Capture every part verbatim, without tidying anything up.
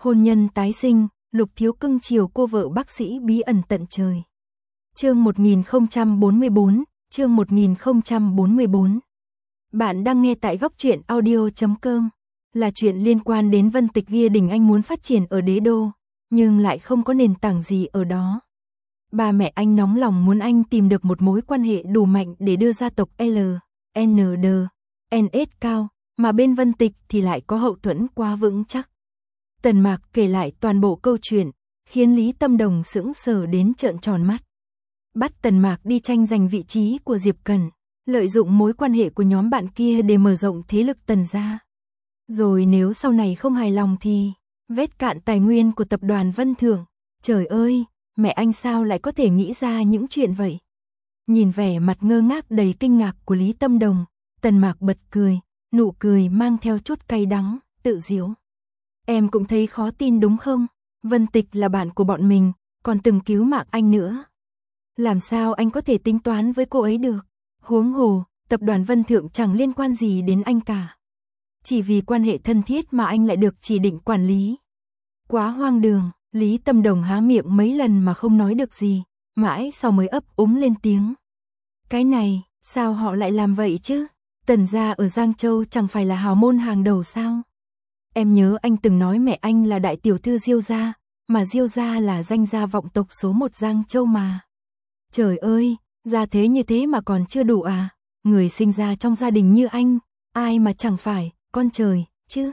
Hôn nhân tái sinh, Lục Thiếu cưng chiều cô vợ bác sĩ bí ẩn tận trời. Chương một nghìn không trăm bốn mươi bốn, chương một nghìn không trăm bốn mươi bốn. Bạn đang nghe tại góc truyện audio chấm com. Là chuyện liên quan đến Vân Tịch Gia Đình Anh muốn phát triển ở đế đô, nhưng lại không có nền tảng gì ở đó. Ba mẹ anh nóng lòng muốn anh tìm được một mối quan hệ đủ mạnh để đưa gia tộc L, N D, N S cao, mà bên Vân Tịch thì lại có hậu thuẫn quá vững chắc. Tần Mạc kể lại toàn bộ câu chuyện, khiến Lý Tâm Đồng sững sờ đến trợn tròn mắt. Bắt Tần Mạc đi tranh giành vị trí của Diệp Cần, lợi dụng mối quan hệ của nhóm bạn kia để mở rộng thế lực Tần gia. Rồi nếu sau này không hài lòng thì vét cạn tài nguyên của tập đoàn Vân Thưởng. Trời ơi, mẹ anh sao lại có thể nghĩ ra những chuyện vậy? Nhìn vẻ mặt ngơ ngác đầy kinh ngạc của Lý Tâm Đồng, Tần Mạc bật cười, nụ cười mang theo chút cay đắng, tự giễu. Em cũng thấy khó tin đúng không? Vân Tịch là bạn của bọn mình, còn từng cứu mạng anh nữa. Làm sao anh có thể tính toán với cô ấy được? Huống hồ, tập đoàn Vân Thượng chẳng liên quan gì đến anh cả. Chỉ vì quan hệ thân thiết mà anh lại được chỉ định quản lý. Quá hoang đường, Lý Tâm Đồng há miệng mấy lần mà không nói được gì, mãi sau mới ấp úng lên tiếng. Cái này, sao họ lại làm vậy chứ? Tần gia ở Giang Châu chẳng phải là hào môn hàng đầu sao? Em nhớ anh từng nói mẹ anh là đại tiểu thư Diêu gia, mà Diêu gia là danh gia vọng tộc số một Giang Châu mà. Trời ơi, gia thế như thế mà còn chưa đủ à? Người sinh ra trong gia đình như anh, ai mà chẳng phải con trời chứ?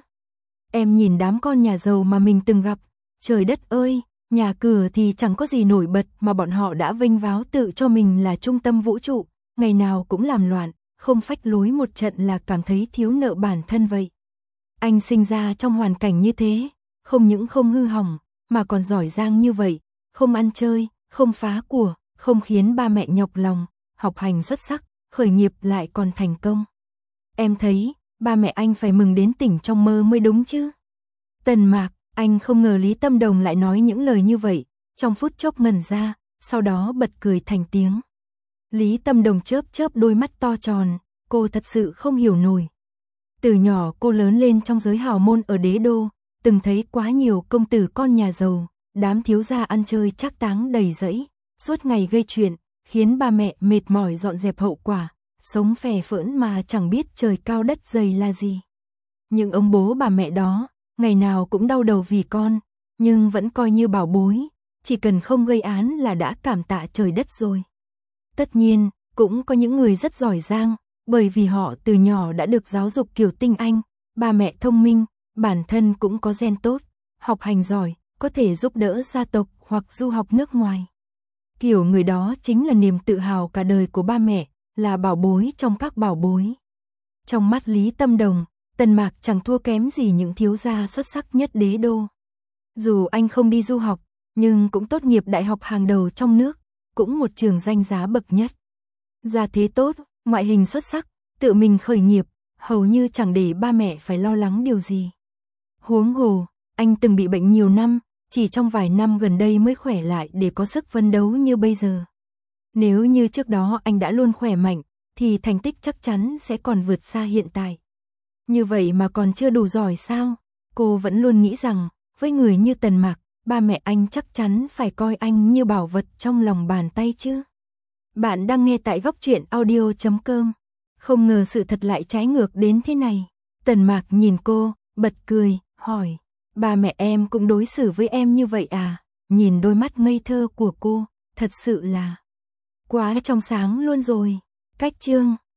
Em nhìn đám con nhà giàu mà mình từng gặp, trời đất ơi, nhà cửa thì chẳng có gì nổi bật mà bọn họ đã vênh váo tự cho mình là trung tâm vũ trụ, ngày nào cũng làm loạn, không phách lối một trận là cảm thấy thiếu nợ bản thân vậy. Anh sinh ra trong hoàn cảnh như thế, không những không hư hỏng, mà còn giỏi giang như vậy, không ăn chơi, không phá của, không khiến ba mẹ nhọc lòng, học hành xuất sắc, khởi nghiệp lại còn thành công. Em thấy, ba mẹ anh phải mừng đến tỉnh trong mơ mới đúng chứ. Tần Mạc, anh không ngờ Lý Tâm Đồng lại nói những lời như vậy, trong phút chốc ngẩn ra, sau đó bật cười thành tiếng. Lý Tâm Đồng chớp chớp đôi mắt to tròn, cô thật sự không hiểu nổi. Từ nhỏ cô lớn lên trong giới hào môn ở đế đô, từng thấy quá nhiều công tử con nhà giàu, đám thiếu gia ăn chơi trác táng đầy rẫy, suốt ngày gây chuyện, khiến ba mẹ mệt mỏi dọn dẹp hậu quả, sống phè phỡn mà chẳng biết trời cao đất dày là gì. Nhưng ông bố bà mẹ đó, ngày nào cũng đau đầu vì con, nhưng vẫn coi như bảo bối, chỉ cần không gây án là đã cảm tạ trời đất rồi. Tất nhiên, cũng có những người rất giỏi giang, bởi vì họ từ nhỏ đã được giáo dục kiểu tinh anh, ba mẹ thông minh, bản thân cũng có gen tốt, học hành giỏi, có thể giúp đỡ gia tộc hoặc du học nước ngoài. Kiểu người đó chính là niềm tự hào cả đời của ba mẹ, là bảo bối trong các bảo bối. Trong mắt Lý Tâm Đồng, Tần Mạc chẳng thua kém gì những thiếu gia xuất sắc nhất đế đô. Dù anh không đi du học, nhưng cũng tốt nghiệp đại học hàng đầu trong nước, cũng một trường danh giá bậc nhất. Gia thế tốt, ngoại hình xuất sắc, tự mình khởi nghiệp, hầu như chẳng để ba mẹ phải lo lắng điều gì. Huống hồ, anh từng bị bệnh nhiều năm, chỉ trong vài năm gần đây mới khỏe lại để có sức phấn đấu như bây giờ. Nếu như trước đó anh đã luôn khỏe mạnh, thì thành tích chắc chắn sẽ còn vượt xa hiện tại. Như vậy mà còn chưa đủ giỏi sao? Cô vẫn luôn nghĩ rằng, với người như Tần Mạc, ba mẹ anh chắc chắn phải coi anh như bảo vật trong lòng bàn tay chứ. Bạn đang nghe tại góc truyện audio chấm com. Không ngờ sự thật lại trái ngược đến thế này. Tần Mạc nhìn cô, bật cười, hỏi, ba mẹ em cũng đối xử với em như vậy à? Nhìn đôi mắt ngây thơ của cô, thật sự là quá trong sáng luôn rồi. Cách chương